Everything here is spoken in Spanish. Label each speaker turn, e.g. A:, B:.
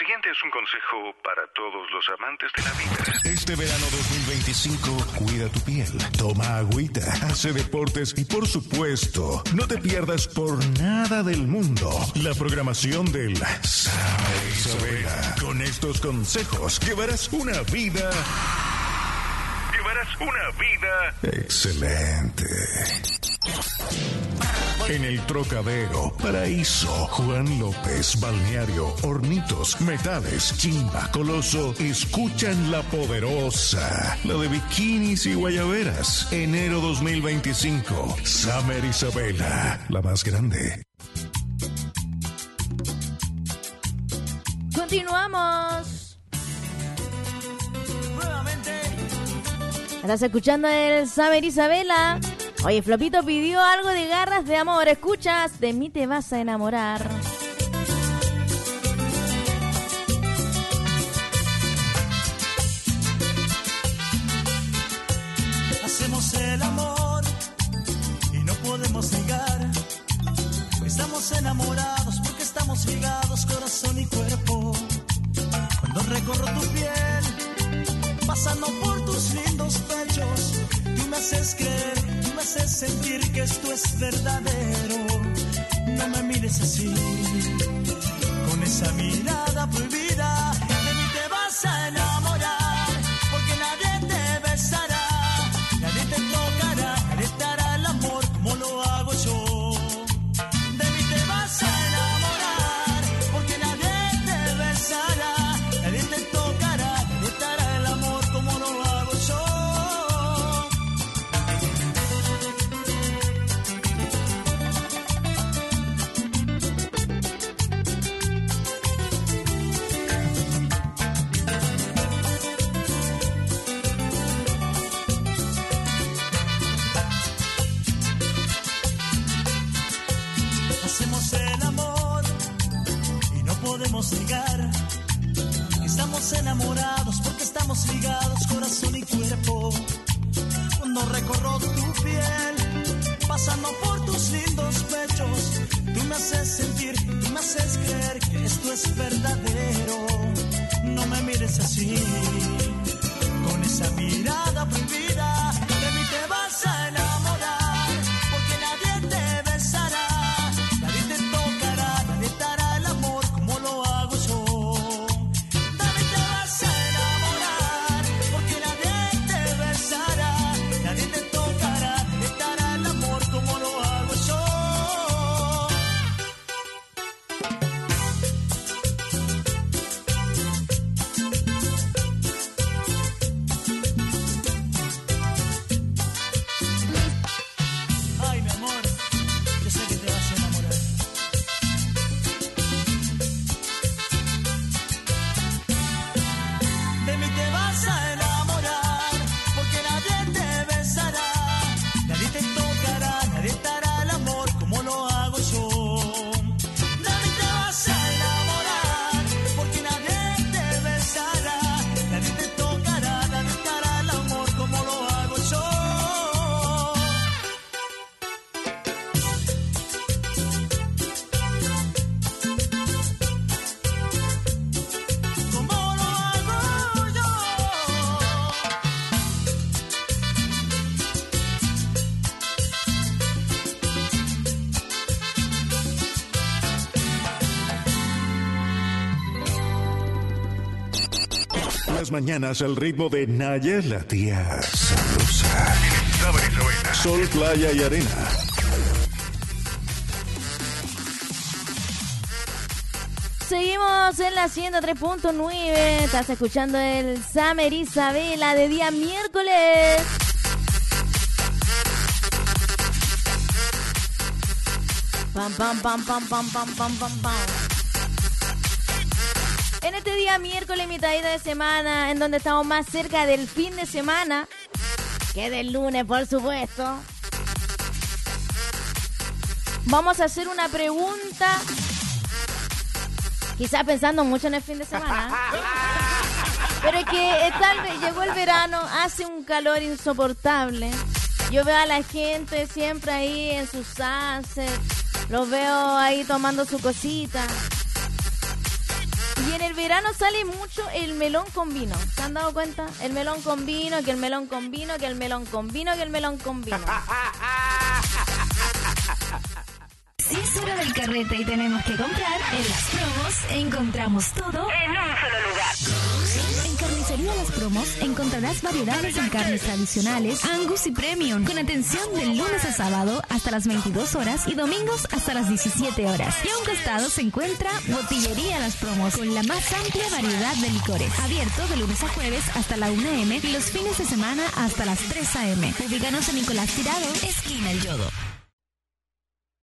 A: siguiente es un consejo para todos los amantes de la vida.
B: Este verano 2025, cuida tu piel, toma agüita, hace deportes y por supuesto, no te pierdas por nada del mundo la programación del Samer y Isabela. Con estos consejos llevarás una vida excelente. En el Trocadero, Paraíso, Juan López, Balneario, Hornitos, Metales, Chimba, Coloso, escuchan La Poderosa, la de bikinis y guayaberas. Enero 2025, Samer Isabela, la más grande.
C: Continuamos. Estás escuchando el Samer Isabela. Oye, Flopito pidió algo de Garras de Amor. Escuchas, de mí te vas a enamorar.
D: Hacemos el amor y no podemos negar. Estamos enamorados porque estamos ligados, corazón y cuerpo. Cuando recorro tu piel, pasando por tus lindos pechos, tú me haces creer, tú me haces sentir que esto es verdadero. No me mires así, con esa mirada prohibida. De mí te vas a enamorar, porque nadie te besará, nadie te tocará, nadie te hará el amor como lo hago yo. De mí te vas a enamorar, porque nadie te besará, nadie te tocará, nadie te hará el amor como lo hago yo. Hacemos el amor y no podemos negar que estamos enamorados porque estamos ligados, corazón y cuerpo. Cuando recorro tu piel, pasando por tus lindos pechos, tú me haces sentir, tú me haces creer que esto es verdadero. No me mires así, con esa mirada prohibida. De mí te vas a enamorar, porque nadie te besará, nadie te tocará, nadie te hará el amor como lo hago yo. De mí te vas a enamorar, porque nadie te besará, nadie te tocará, nadie te hará el amor como lo hago yo. Ay, mi amor, yo sé que te vas a enamorar. De mí te vas a enamorar, porque nadie te besará, nadie te tocará, nadie te hará el amor como lo hago yo. De mí te vas a enamorar, porque nadie te besará, nadie te tocará, nadie te hará el amor como lo hago yo. Como lo hago yo.
B: Las mañanas al ritmo de Naya, la tía sabrosa.
A: Samer Isabela.
B: Sol, playa y arena.
C: Seguimos en la 103.9. Estás escuchando el Samer Isabela de día miércoles. Pam, pam, pam, pam, pam, pam, pam, pam, pam. En este día miércoles, mitadita de semana, en donde estamos más cerca del fin de semana que del lunes, por supuesto. Vamos a hacer una pregunta, quizás pensando mucho en el fin de semana. Pero es que tal vez llegó el verano, hace un calor insoportable. Yo veo a la gente siempre ahí en sus sunsets, los veo ahí tomando su cosita. Y en el verano sale mucho el melón con vino. ¿Se han dado cuenta? El melón con vino, que el melón con vino, que el melón con vino, que el melón con vino.
E: Si es hora del carrete y tenemos que comprar, en Las Promos encontramos todo en un solo lugar. En Carnicería Las Promos encontrarás variedades en carnes tradicionales, Angus y Premium, con atención del lunes a sábado hasta las 22 horas y domingos hasta las 17 horas. Y a un costado se encuentra Botillería Las Promos, con la más amplia variedad de licores. Abierto de lunes a jueves hasta la 1 a.m. y los fines de semana hasta las 3 a.m. Ubícanos en Nicolás Tirado, esquina El Yodo.